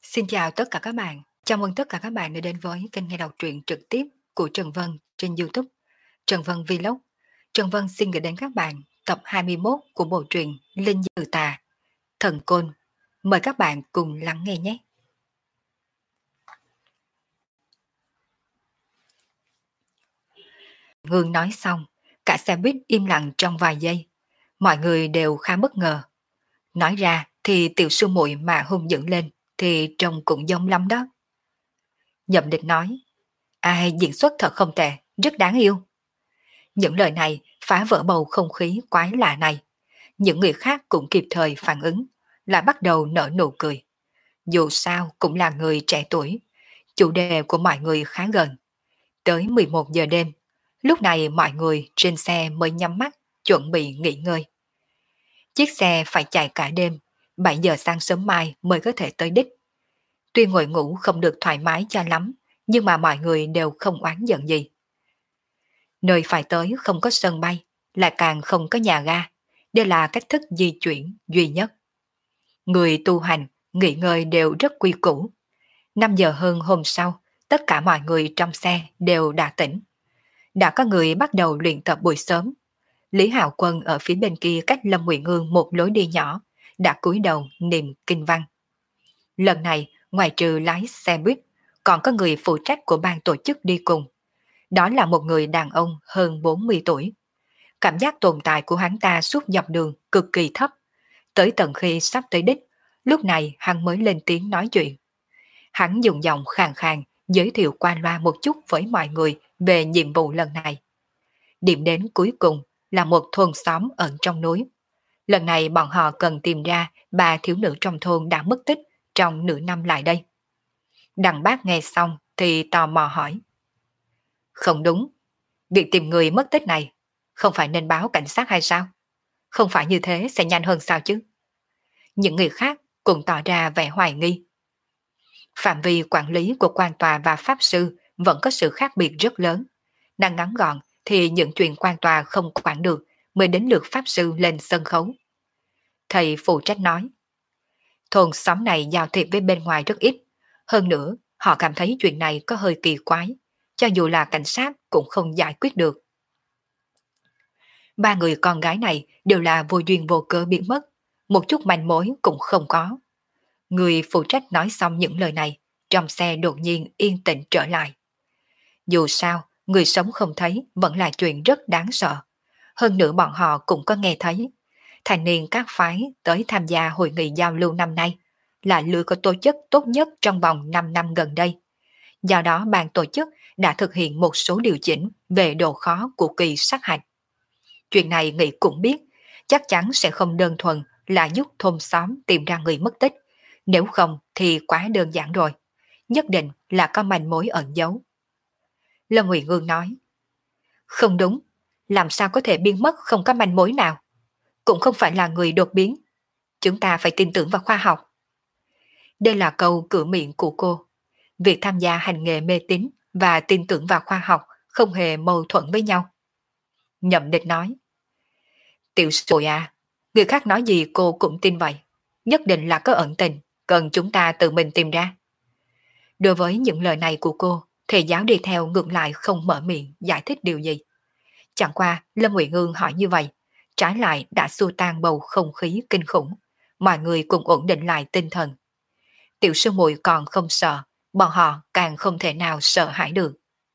Xin chào tất cả các bạn. Chào mừng tất cả các bạn đã đến với kênh nghe đọc truyện trực tiếp của Trần Vân trên YouTube. Trần Vân Vlog. Trần Vân xin gửi đến các bạn tập 21 của bộ truyện Linh Dư Tà, Thần Côn. Mời các bạn cùng lắng nghe nhé. Hương nói xong, cả xe buýt im lặng trong vài giây. Mọi người đều khá bất ngờ. Nói ra thì tiểu sư muội mà hung dữ lên thì trông cũng giống lắm đó. Nhậm Địch nói, ai diễn xuất thật không tệ, rất đáng yêu. Những lời này phá vỡ bầu không khí quái lạ này. Những người khác cũng kịp thời phản ứng, lại bắt đầu nở nụ cười. Dù sao cũng là người trẻ tuổi, chủ đề của mọi người khá gần. Tới 11 giờ đêm, lúc này mọi người trên xe mới nhắm mắt, chuẩn bị nghỉ ngơi. Chiếc xe phải chạy cả đêm, 7 giờ sáng sớm mai mới có thể tới đích. Tuy ngồi ngủ không được thoải mái cho lắm, nhưng mà mọi người đều không oán giận gì. Nơi phải tới không có sân bay, lại càng không có nhà ga. Đây là cách thức di chuyển duy nhất. Người tu hành, nghỉ ngơi đều rất quy củ. 5 giờ hơn hôm sau, tất cả mọi người trong xe đều đã tỉnh. Đã có người bắt đầu luyện tập buổi sớm. Lý Hạo Quân ở phía bên kia cách Lâm Ngụy Ngương một lối đi nhỏ, đã cúi đầu niệm kinh văn. Lần này, ngoài trừ lái xe buýt, còn có người phụ trách của ban tổ chức đi cùng. Đó là một người đàn ông hơn 40 tuổi. Cảm giác tồn tại của hắn ta suốt dọc đường cực kỳ thấp. Tới tận khi sắp tới đích, lúc này hắn mới lên tiếng nói chuyện. Hắn dùng giọng khàn khàn giới thiệu qua loa một chút với mọi người về nhiệm vụ lần này. Điểm đến cuối cùng là một thôn xóm ẩn trong núi. Lần này bọn họ cần tìm ra 3 thiếu nữ trong thôn đã mất tích trong nửa năm lại đây. Đằng bác nghe xong thì tò mò hỏi. Không đúng, việc tìm người mất tích này không phải nên báo cảnh sát hay sao? Không phải như thế sẽ nhanh hơn sao chứ? Những người khác cũng tỏ ra vẻ hoài nghi. Phạm vi quản lý của quan tòa và pháp sư vẫn có sự khác biệt rất lớn. Đang ngắn gọn thì những chuyện quan tòa không quản được mới đến lượt pháp sư lên sân khấu. Thầy phụ trách nói. Thôn xóm này giao thiệp với bên ngoài rất ít. Hơn nữa, họ cảm thấy chuyện này có hơi kỳ quái. Cho dù là cảnh sát cũng không giải quyết được. 3 người con gái này đều là vô duyên vô cớ biến mất. Một chút manh mối cũng không có. Người phụ trách nói xong những lời này, trong xe đột nhiên yên tĩnh trở lại. Dù sao, người sống không thấy vẫn là chuyện rất đáng sợ. Hơn nữa bọn họ cũng có nghe thấy. Thành niên các phái tới tham gia hội nghị giao lưu năm nay là lứa có tổ chức tốt nhất trong vòng 5 năm gần đây. Do đó ban tổ chức đã thực hiện một số điều chỉnh về độ khó của kỳ sát hạch. Chuyện này Nghị cũng biết, chắc chắn sẽ không đơn thuần là giúp thôn xóm tìm ra người mất tích. Nếu không thì quá đơn giản rồi. Nhất định là có manh mối ẩn giấu. Lâm Ngụy Ngương nói. Không đúng, làm sao có thể biến mất không có manh mối nào? Cũng không phải là người đột biến. Chúng ta phải tin tưởng vào khoa học. Đây là câu cửa miệng của cô. Việc tham gia hành nghề mê tín và tin tưởng vào khoa học không hề mâu thuẫn với nhau. Nhậm Địch nói. Tiểu sư à, người khác nói gì cô cũng tin vậy. Nhất định là có ẩn tình, cần chúng ta tự mình tìm ra. Đối với những lời này của cô, thầy giáo đi theo ngược lại không mở miệng giải thích điều gì. Chẳng qua Lâm Ngụy Ngương hỏi như vậy, trái lại đã xua tan bầu không khí kinh khủng. Mọi người cùng ổn định lại tinh thần. Tiểu sư muội còn không sợ, bọn họ càng không thể nào sợ hãi được.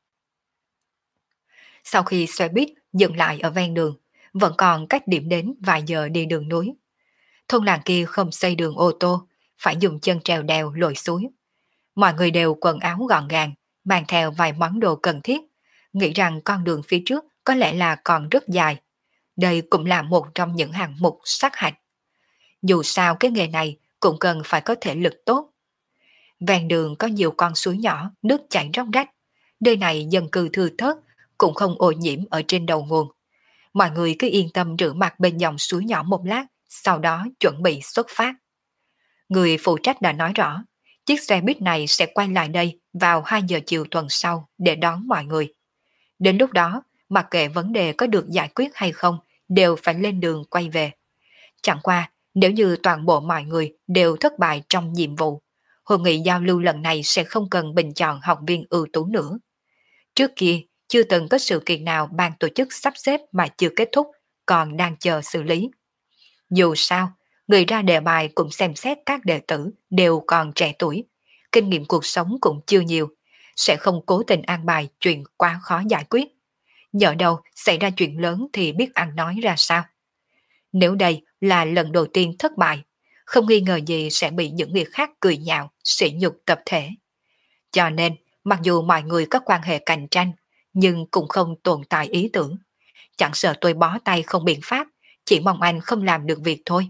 Sau khi xe buýt dừng lại ở ven đường, vẫn còn cách điểm đến vài giờ đi đường núi. Thôn làng kia không xây đường ô tô, phải dùng chân trèo đèo lội suối. Mọi người đều quần áo gọn gàng, mang theo vài món đồ cần thiết, nghĩ rằng con đường phía trước có lẽ là còn rất dài. Đây cũng là một trong những hạng mục sát hạch. Dù sao cái nghề này cũng cần phải có thể lực tốt. Ven đường có nhiều con suối nhỏ, nước chảy róc rách. Nơi này dân cư thưa thớt, cũng không ô nhiễm ở trên đầu nguồn. Mọi người cứ yên tâm rửa mặt bên dòng suối nhỏ một lát, sau đó chuẩn bị xuất phát. Người phụ trách đã nói rõ, chiếc xe buýt này sẽ quay lại đây vào 2 giờ chiều tuần sau để đón mọi người. Đến lúc đó, mặc kệ vấn đề có được giải quyết hay không, đều phải lên đường quay về. Chẳng qua, nếu như toàn bộ mọi người đều thất bại trong nhiệm vụ, hội nghị giao lưu lần này sẽ không cần bình chọn học viên ưu tú nữa. Trước kia, chưa từng có sự kiện nào ban tổ chức sắp xếp mà chưa kết thúc, còn đang chờ xử lý. Dù sao, người ra đề bài cũng xem xét các đệ tử đều còn trẻ tuổi, kinh nghiệm cuộc sống cũng chưa nhiều, sẽ không cố tình an bài chuyện quá khó giải quyết. Nhỡ đâu xảy ra chuyện lớn thì biết ăn nói ra sao. Nếu đây là lần đầu tiên thất bại, không nghi ngờ gì sẽ bị những người khác cười nhạo, sỉ nhục tập thể. Cho nên, mặc dù mọi người có quan hệ cạnh tranh, nhưng cũng không tồn tại ý tưởng. Chẳng sợ tôi bó tay không biện pháp, chỉ mong anh không làm được việc thôi.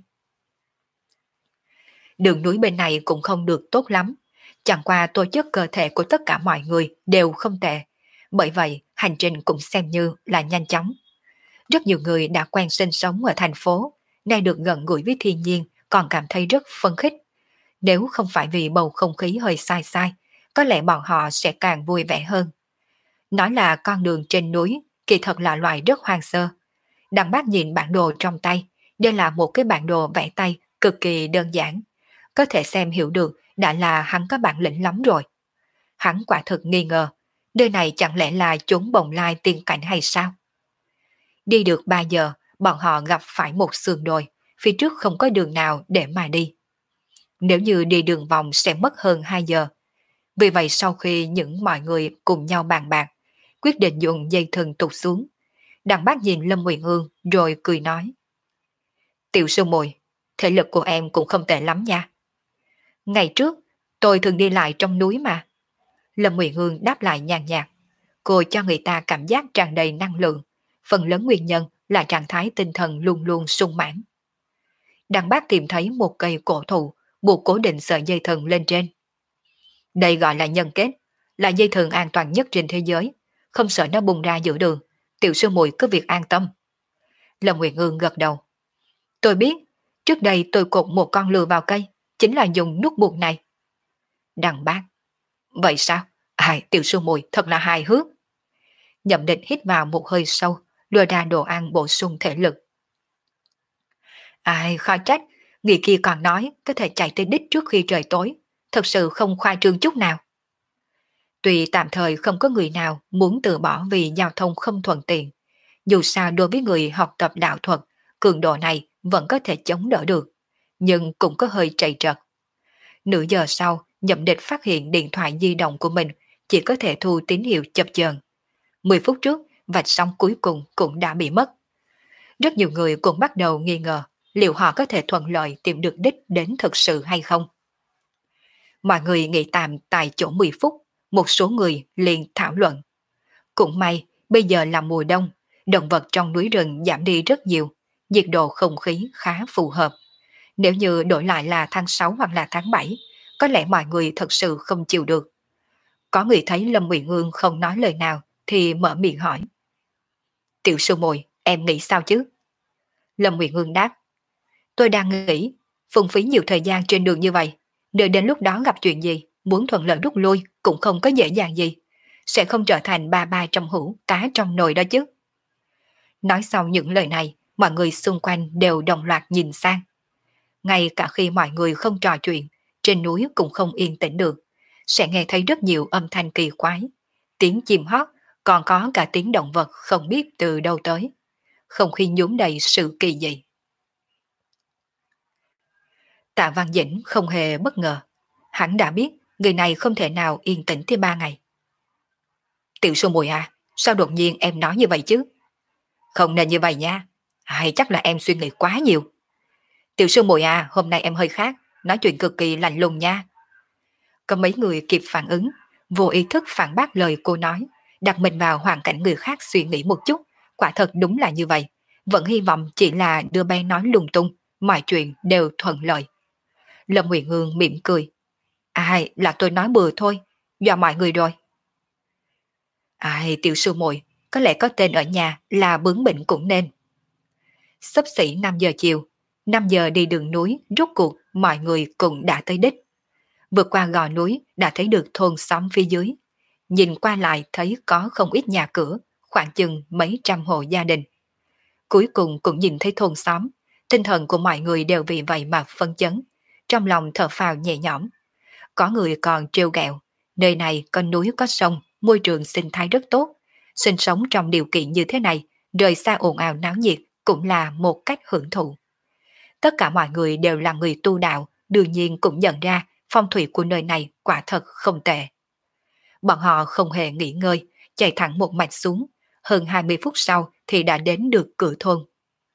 Đường núi bên này cũng không được tốt lắm. Chẳng qua tổ chức cơ thể của tất cả mọi người đều không tệ. Bởi vậy, hành trình cũng xem như là nhanh chóng. Rất nhiều người đã quen sinh sống ở thành phố, nay được gần gũi với thiên nhiên còn cảm thấy rất phấn khích. Nếu không phải vì bầu không khí hơi sai sai, có lẽ bọn họ sẽ càng vui vẻ hơn. Nói là con đường trên núi, kỳ thật là loại rất hoang sơ. Đằng bác nhìn bản đồ trong tay, đây là một cái bản đồ vẽ tay cực kỳ đơn giản. Có thể xem hiểu được đã là hắn có bản lĩnh lắm rồi. Hắn quả thực nghi ngờ, nơi này chẳng lẽ là chốn bồng lai tiên cảnh hay sao? Đi được 3 giờ, bọn họ gặp phải một sườn đồi, phía trước không có đường nào để mà đi. Nếu như đi đường vòng sẽ mất hơn 2 giờ. Vì vậy sau khi những mọi người cùng nhau bàn bạc, quyết định dùng dây thừng tụt xuống. Đằng bác nhìn Lâm Nguyện Ương rồi cười nói. Tiểu sư muội, thể lực của em cũng không tệ lắm nha. Ngày trước, tôi thường đi lại trong núi mà. Lâm Nguyện Ương đáp lại nhàn nhạt. Cô cho người ta cảm giác tràn đầy năng lượng. Phần lớn nguyên nhân là trạng thái tinh thần luôn luôn sung mãn. Đằng bác tìm thấy một cây cổ thụ, buộc cố định sợi dây thừng lên trên. Đây gọi là nhân kết, là dây thừng an toàn nhất trên thế giới, không sợ nó bung ra giữa đường. Tiểu sư muội cứ việc an tâm. Lâm Nguyệt Ương gật đầu. Tôi biết, trước đây tôi cột một con lừa vào cây, chính là dùng nút buộc này. Đằng bác. Vậy sao? Tiểu sư muội thật là hài hước. Nhậm Định hít vào một hơi sâu, đưa ra đồ ăn bổ sung thể lực. Khó trách, người kia còn nói có thể chạy tới đích trước khi trời tối, thật sự không khoa trương chút nào. Tuy tạm thời không có người nào muốn từ bỏ vì giao thông không thuận tiện, dù sao đối với người học tập đạo thuật, cường độ này vẫn có thể chống đỡ được, nhưng cũng có hơi trầy trật. Nửa giờ sau, Nhậm Địch phát hiện điện thoại di động của mình chỉ có thể thu tín hiệu chập chờn. 10 phút trước, vạch sóng cuối cùng cũng đã bị mất. Rất nhiều người cũng bắt đầu nghi ngờ liệu họ có thể thuận lợi tìm được đích đến thực sự hay không. Mọi người nghỉ tạm tại chỗ 10 phút, một số người liền thảo luận. Cũng may, bây giờ là mùa đông, động vật trong núi rừng giảm đi rất nhiều, nhiệt độ không khí khá phù hợp. Nếu như đổi lại là tháng 6 hoặc là tháng 7, có lẽ mọi người thật sự không chịu được. Có người thấy Lâm Nguyện Ương không nói lời nào thì mở miệng hỏi. Tiểu sư muội, em nghĩ sao chứ? Lâm Nguyện Ương đáp. Tôi đang nghĩ, phung phí nhiều thời gian trên đường như vậy, đợi đến lúc đó gặp chuyện gì, muốn thuận lợi rút lui cũng không có dễ dàng gì. Sẽ không trở thành ba ba trong hũ, cá trong nồi đó chứ. Nói xong những lời này, mọi người xung quanh đều đồng loạt nhìn sang. Ngay cả khi mọi người không trò chuyện, trên núi cũng không yên tĩnh được, sẽ nghe thấy rất nhiều âm thanh kỳ quái. Tiếng chim hót, còn có cả tiếng động vật không biết từ đâu tới. Không khí nhuốm đầy sự kỳ dị. Tạ Văn Dĩnh không hề bất ngờ. Hắn đã biết người này không thể nào yên tĩnh thêm 3 ngày. Tiểu sư muội à, sao đột nhiên em nói như vậy chứ? Không nên như vậy nha. Hay chắc là em suy nghĩ quá nhiều. Tiểu sư muội à, hôm nay em hơi khác, nói chuyện cực kỳ lạnh lùng nha. Có mấy người kịp phản ứng, vô ý thức phản bác lời cô nói, đặt mình vào hoàn cảnh người khác suy nghĩ một chút, quả thật đúng là như vậy. Vẫn hy vọng chỉ là đưa bé nói lung tung, mọi chuyện đều thuận lợi. Lâm Huyền Hương mỉm cười. Là tôi nói bừa thôi, dọa mọi người rồi. Tiểu sư muội, có lẽ có tên ở nhà là bướng bỉnh cũng nên. Xấp xỉ 5 giờ chiều, 5 giờ đi đường núi, rốt cuộc mọi người cũng đã tới đích. Vượt qua gò núi đã thấy được thôn xóm phía dưới. Nhìn qua lại thấy có không ít nhà cửa, khoảng chừng mấy trăm hộ gia đình. Cuối cùng cũng nhìn thấy thôn xóm, tinh thần của mọi người đều vì vậy mà phân chấn, trong lòng thở phào nhẹ nhõm. Có người còn trêu ghẹo, nơi này có núi có sông, môi trường sinh thái rất tốt. Sinh sống trong điều kiện như thế này, rời xa ồn ào náo nhiệt cũng là một cách hưởng thụ. Tất cả mọi người đều là người tu đạo, đương nhiên cũng nhận ra phong thủy của nơi này quả thật không tệ. Bọn họ không hề nghỉ ngơi, chạy thẳng một mạch xuống, hơn 20 phút sau thì đã đến được cửa thôn.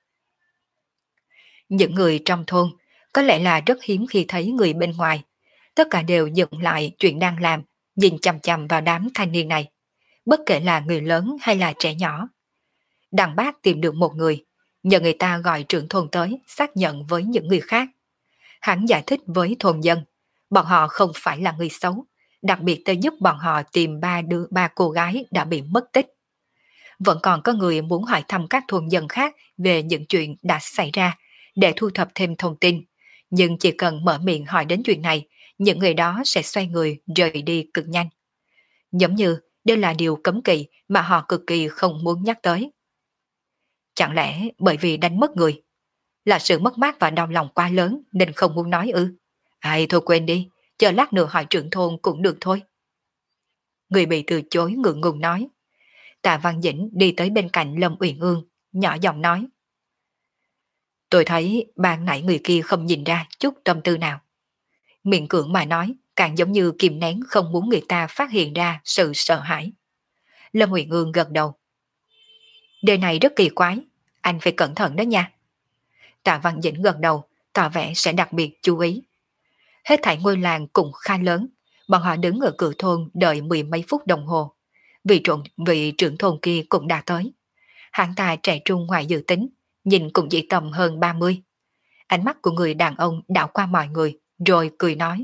Những người trong thôn có lẽ là rất hiếm khi thấy người bên ngoài, tất cả đều dừng lại chuyện đang làm, nhìn chằm chằm vào đám thanh niên này, bất kể là người lớn hay là trẻ nhỏ. Đằng bác tìm được một người, nhờ người ta gọi trưởng thôn tới xác nhận với những người khác. Hắn giải thích với thôn dân, bọn họ không phải là người xấu, đặc biệt tới giúp bọn họ tìm ba cô gái đã bị mất tích. Vẫn còn có người muốn hỏi thăm các thôn dân khác về những chuyện đã xảy ra để thu thập thêm thông tin, nhưng chỉ cần mở miệng hỏi đến chuyện này, những người đó sẽ xoay người rời đi cực nhanh. Giống như đây là điều cấm kỵ mà họ cực kỳ không muốn nhắc tới. Chẳng lẽ bởi vì đánh mất người, là sự mất mát và đau lòng quá lớn nên không muốn nói ư? Ai thôi quên đi, chờ lát nữa hỏi trưởng thôn cũng được thôi. Người bị từ chối ngượng ngùng nói. Tạ Văn Dĩnh đi tới bên cạnh Lâm Uyển Ương, nhỏ giọng nói. Tôi thấy ban nãy người kia không nhìn ra chút tâm tư nào. Miệng cưỡng mà nói, càng giống như kìm nén không muốn người ta phát hiện ra sự sợ hãi. Lâm Uyển Ương gật đầu. Đời này rất kỳ quái, anh phải cẩn thận đó nha. Tạ Văn Dĩnh gật đầu, tỏ vẻ sẽ đặc biệt chú ý. Hết thảy ngôi làng cũng khá lớn, bọn họ đứng ở cửa thôn đợi mười mấy phút đồng hồ. Vị trưởng thôn kia cũng đã tới. Hắn ta trẻ trung ngoài dự tính, nhìn cũng chỉ tầm hơn 30. Ánh mắt của người đàn ông đảo qua mọi người, rồi cười nói.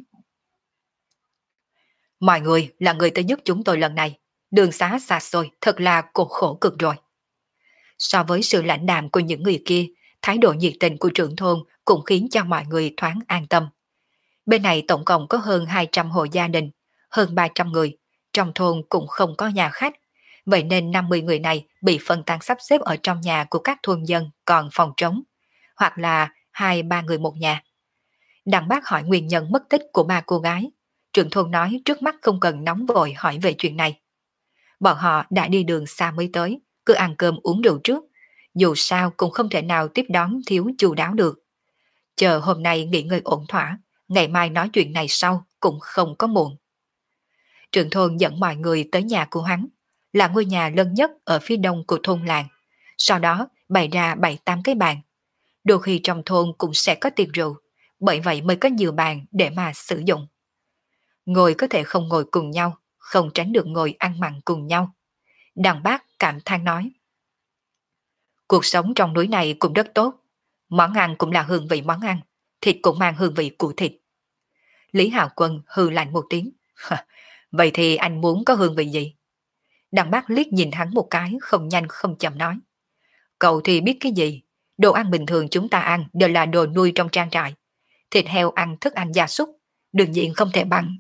Mọi người là người tới giúp chúng tôi lần này, đường xá xa xôi thật là khổ cực rồi. So với sự lãnh đạm của những người kia, thái độ nhiệt tình của trưởng thôn cũng khiến cho mọi người thoáng an tâm. Bên này tổng cộng có hơn 200 hộ gia đình, hơn 300 người, trong thôn cũng không có nhà khách, vậy nên 50 người này bị phân tán sắp xếp ở trong nhà của các thôn dân còn phòng trống, hoặc là 2-3 người một nhà. Đặng bác hỏi nguyên nhân mất tích của ba cô gái, trưởng thôn nói trước mắt không cần nóng vội hỏi về chuyện này. Bọn họ đã đi đường xa mới tới, cứ ăn cơm uống rượu trước, dù sao cũng không thể nào tiếp đón thiếu chu đáo được. Chờ hôm nay nghỉ ngơi ổn thỏa, ngày mai nói chuyện này sau cũng không có muộn. Trưởng thôn dẫn mọi người tới nhà của hắn, là ngôi nhà lớn nhất ở phía đông của thôn làng. Sau đó bày ra 7-8 cái bàn. Đôi khi trong thôn cũng sẽ có tiệc rượu, bởi vậy mới có nhiều bàn để mà sử dụng. Ngồi có thể không ngồi cùng nhau, không tránh được ngồi ăn mặn cùng nhau. Đàn bác cảm than nói. Cuộc sống trong núi này cũng rất tốt. Món ăn cũng là hương vị món ăn, thịt cũng mang hương vị của thịt. Lý Hạo Quân hừ lạnh một tiếng. Vậy thì anh muốn có hương vị gì? Đằng bác liếc nhìn hắn một cái, không nhanh không chậm nói. Cậu thì biết cái gì? Đồ ăn bình thường chúng ta ăn đều là đồ nuôi trong trang trại. Thịt heo ăn thức ăn gia súc, đương nhiên không thể bằng.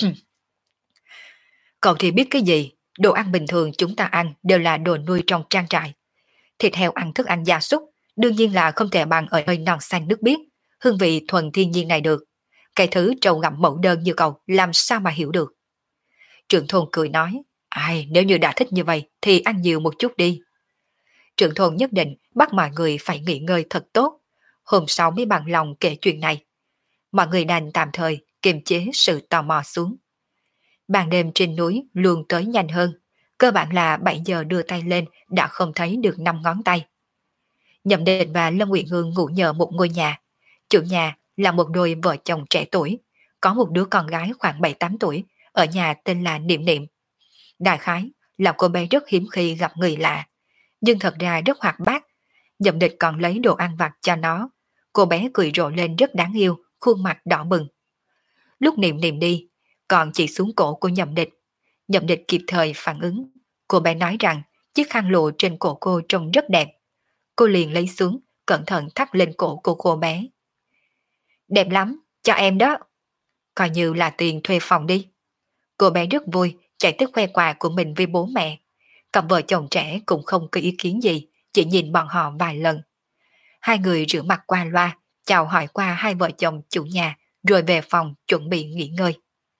Cậu thì biết cái gì? Đồ ăn bình thường chúng ta ăn đều là đồ nuôi trong trang trại. Thịt heo ăn thức ăn gia súc, đương nhiên là không thể bằng ở nơi non xanh nước biếc, hương vị thuần thiên nhiên này được. Cái thứ trâu ngậm mẫu đơn như cậu làm sao mà hiểu được? Trưởng thôn cười nói, ai nếu như đã thích như vậy thì ăn nhiều một chút đi. Trưởng thôn nhất định bắt mọi người phải nghỉ ngơi thật tốt, hôm sau mới bằng lòng kể chuyện này. Mọi người đành tạm thời kiềm chế sự tò mò xuống. Ban đêm trên núi luôn tới nhanh hơn, cơ bản là 7 giờ đưa tay lên đã không thấy được 5 ngón tay. Nhậm Định và Lâm Uyển Hương ngủ nhờ một ngôi nhà. Chủ nhà là một đôi vợ chồng trẻ tuổi, có một đứa con gái khoảng 7-8 tuổi, ở nhà tên là Niệm Niệm. Đại khái là cô bé rất hiếm khi gặp người lạ, nhưng thật ra rất hoạt bát. Nhậm Địch còn lấy đồ ăn vặt cho nó. Cô bé cười rộ lên rất đáng yêu, khuôn mặt đỏ bừng. Lúc Niệm Niệm đi, còn chỉ xuống cổ của Nhậm Địch. Nhậm Địch kịp thời phản ứng. Cô bé nói rằng chiếc khăn lụa trên cổ cô trông rất đẹp. Cô liền lấy xuống, cẩn thận thắt lên cổ của cô bé. Đẹp lắm, cho em đó. Coi như là tiền thuê phòng đi. Cô bé rất vui, chạy tới khoe quà của mình với bố mẹ. Cặp vợ chồng trẻ cũng không có ý kiến gì, chỉ nhìn bọn họ vài lần. Hai người rửa mặt qua loa, chào hỏi qua hai vợ chồng chủ nhà, rồi về phòng chuẩn bị nghỉ ngơi.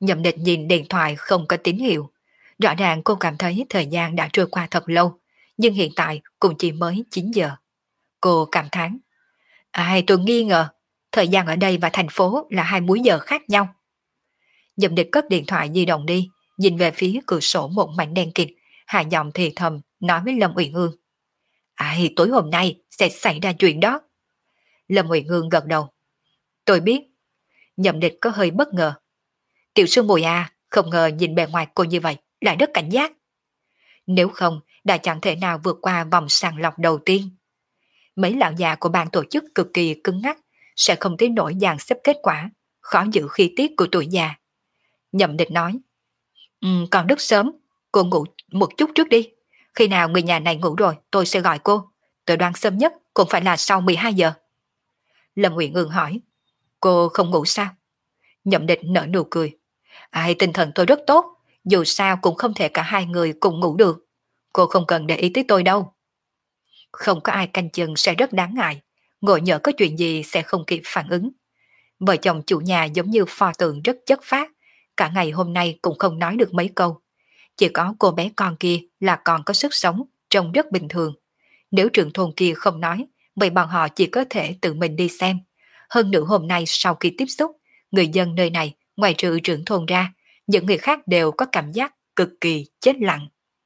Nhậm Địch nhìn điện thoại không có tín hiệu. Rõ ràng cô cảm thấy thời gian đã trôi qua thật lâu, nhưng hiện tại cũng chỉ mới 9 giờ. Cô cảm thán. Ai tôi nghi ngờ, thời gian ở đây và thành phố là hai múi giờ khác nhau. Nhậm Địch cất điện thoại di động đi, nhìn về phía cửa sổ một mảnh đen kịt, hạ giọng thì thầm nói với Lâm Uyển Ương. Ai tối hôm nay sẽ xảy ra chuyện đó. Lâm Uyển Ương gật đầu. Tôi biết. Nhậm Địch có hơi bất ngờ. Tiểu sư mùi à, không ngờ nhìn bề ngoài cô như vậy, lại rất cảnh giác. Nếu không, đã chẳng thể nào vượt qua vòng sàng lọc đầu tiên. Mấy lão già của ban tổ chức cực kỳ cứng ngắc, sẽ không tới nổi dàn xếp kết quả, khó giữ khí tiết của tuổi già. Nhậm Địch nói. Còn rất sớm, cô ngủ một chút trước đi. Khi nào người nhà này ngủ rồi, tôi sẽ gọi cô. Tôi đoán sớm nhất cũng phải là sau 12 giờ. Lâm Uyển Ương hỏi. Cô không ngủ sao? Nhậm Địch nở nụ cười. Ai tinh thần tôi rất tốt, dù sao cũng không thể cả hai người cùng ngủ được. Cô không cần để ý tới tôi đâu. Không có ai canh chừng sẽ rất đáng ngại, ngồi nhỡ có chuyện gì sẽ không kịp phản ứng. Vợ chồng chủ nhà giống như pho tượng rất chất phác, cả ngày hôm nay cũng không nói được mấy câu. Chỉ có cô bé con kia là còn có sức sống, trông rất bình thường. Nếu trưởng thôn kia không nói, vậy bọn họ chỉ có thể tự mình đi xem. Hơn nữa hôm nay sau khi tiếp xúc, người dân nơi này, ngoài trừ trưởng thôn ra, những người khác đều có cảm giác cực kỳ chết lặng.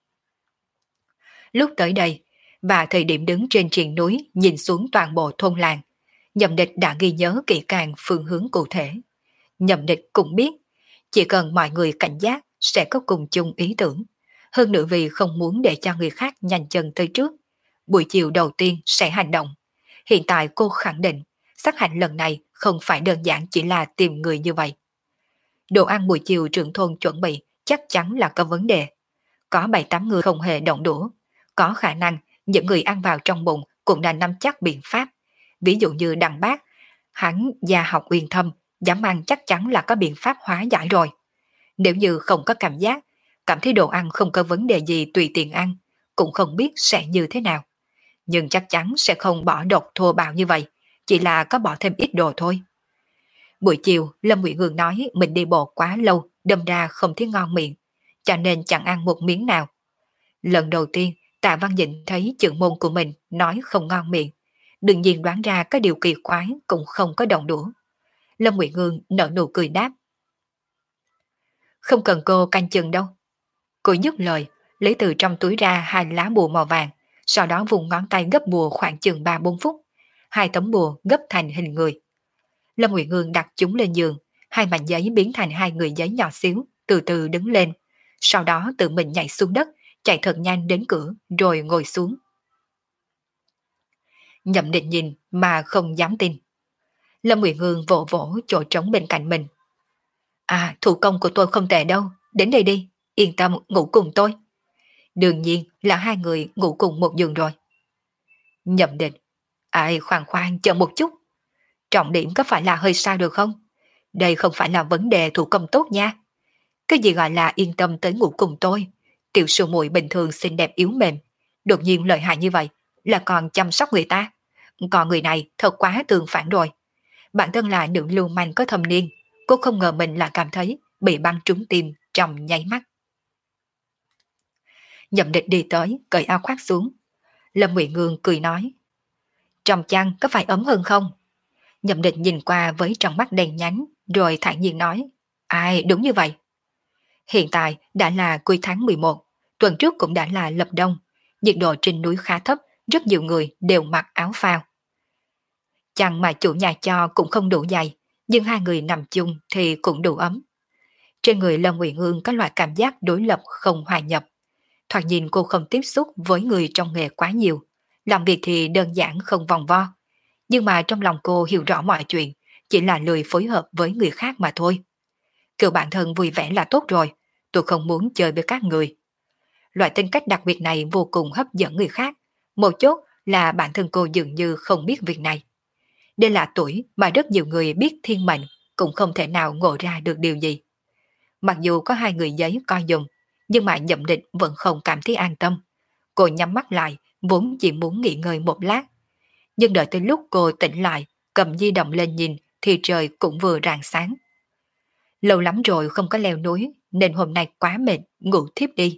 Lúc tới đây, và thời điểm đứng trên triền núi nhìn xuống toàn bộ thôn làng, Nhậm Địch đã ghi nhớ kỹ càng phương hướng cụ thể. Nhậm Địch cũng biết, chỉ cần mọi người cảnh giác sẽ có cùng chung ý tưởng. Hơn nữa vì không muốn để cho người khác nhanh chân tới trước, buổi chiều đầu tiên sẽ hành động. Hiện tại cô khẳng định, sát hạch lần này không phải đơn giản chỉ là tìm người như vậy. Đồ ăn buổi chiều trưởng thôn chuẩn bị chắc chắn là có vấn đề. Có 7-8 người không hề động đũa. Có khả năng những người ăn vào trong bụng cũng đã nắm chắc biện pháp. Ví dụ như đằng bác, hắn gia học uyên thâm, dám ăn chắc chắn là có biện pháp hóa giải rồi. Nếu như không có cảm giác, cảm thấy đồ ăn không có vấn đề gì tùy tiện ăn, cũng không biết sẽ như thế nào. Nhưng chắc chắn sẽ không bỏ độc thô bạo như vậy, chỉ là có bỏ thêm ít đồ thôi. Buổi chiều, Lâm Nguyễn Hương nói mình đi bộ quá lâu, đâm ra không thấy ngon miệng, cho nên chẳng ăn một miếng nào. Lần đầu tiên, Tạ Văn Dĩnh thấy trưởng môn của mình nói không ngon miệng, đương nhiên đoán ra có điều kỳ quái cũng không có động đũa. Lâm Nguyễn Hương nở nụ cười đáp. Không cần cô canh chừng đâu. Cô dứt lời, lấy từ trong túi ra 2 lá bùa màu vàng, sau đó vùng ngón tay gấp bùa khoảng chừng 3-4 phút. 2 tấm bùa gấp thành hình người. Lâm Nguyệt Ngương đặt chúng lên giường, 2 mảnh giấy biến thành 2 người giấy nhỏ xíu, từ từ đứng lên. Sau đó tự mình nhảy xuống đất, chạy thật nhanh đến cửa, rồi ngồi xuống. Nhậm Định nhìn mà không dám tin. Lâm Nguyệt Ngương vỗ vỗ chỗ trống bên cạnh mình. À, thủ công của tôi không tệ đâu, đến đây đi, yên tâm ngủ cùng tôi. Đương nhiên là 2 người ngủ cùng một giường rồi. Nhậm Định, ai khoan khoan chờ một chút. Trọng điểm có phải là hơi sao được không? Đây không phải là vấn đề thủ công tốt nha. Cái gì gọi là yên tâm tới ngủ cùng tôi? Tiểu sư muội bình thường xinh đẹp yếu mềm, đột nhiên lợi hại như vậy, là còn chăm sóc người ta. Còn người này thật quá tương phản rồi. Bản thân là nữ lưu manh có thâm niên, cô không ngờ mình là cảm thấy bị băng trúng tim trong nháy mắt. Nhậm Địch đi tới, cởi áo khoác xuống. Lâm Nguyệt Ngương cười nói. Trong chăn có phải ấm hơn không? Nhậm Địch nhìn qua với tròng mắt đen nhánh, rồi thản nhiên nói. Ai, đúng như vậy. Hiện tại đã là cuối tháng 11, tuần trước cũng đã là lập đông, nhiệt độ trên núi khá thấp, rất nhiều người đều mặc áo phao. Chăn mà chủ nhà cho cũng không đủ dày, nhưng 2 người nằm chung thì cũng đủ ấm. Trên người Lâm Nguyệt Hương có loại cảm giác đối lập không hòa nhập. Thoạt nhìn cô không tiếp xúc với người trong nghề quá nhiều, làm việc thì đơn giản không vòng vo. Nhưng mà trong lòng cô hiểu rõ mọi chuyện, chỉ là lười phối hợp với người khác mà thôi. Kiểu bản thân vui vẻ là tốt rồi, tôi không muốn chơi với các người. Loại tính cách đặc biệt này vô cùng hấp dẫn người khác, một chốt là bản thân cô dường như không biết việc này. Đây là tuổi mà rất nhiều người biết thiên mệnh, cũng không thể nào ngộ ra được điều gì. Mặc dù có 2 người giấy coi dùng, nhưng mà Nhậm Định vẫn không cảm thấy an tâm. Cô nhắm mắt lại, vốn chỉ muốn nghỉ ngơi một lát. Nhưng đợi tới lúc cô tỉnh lại, cầm di động lên nhìn, thì trời cũng vừa rạng sáng. Lâu lắm rồi không có leo núi, nên hôm nay quá mệt, ngủ thiếp đi.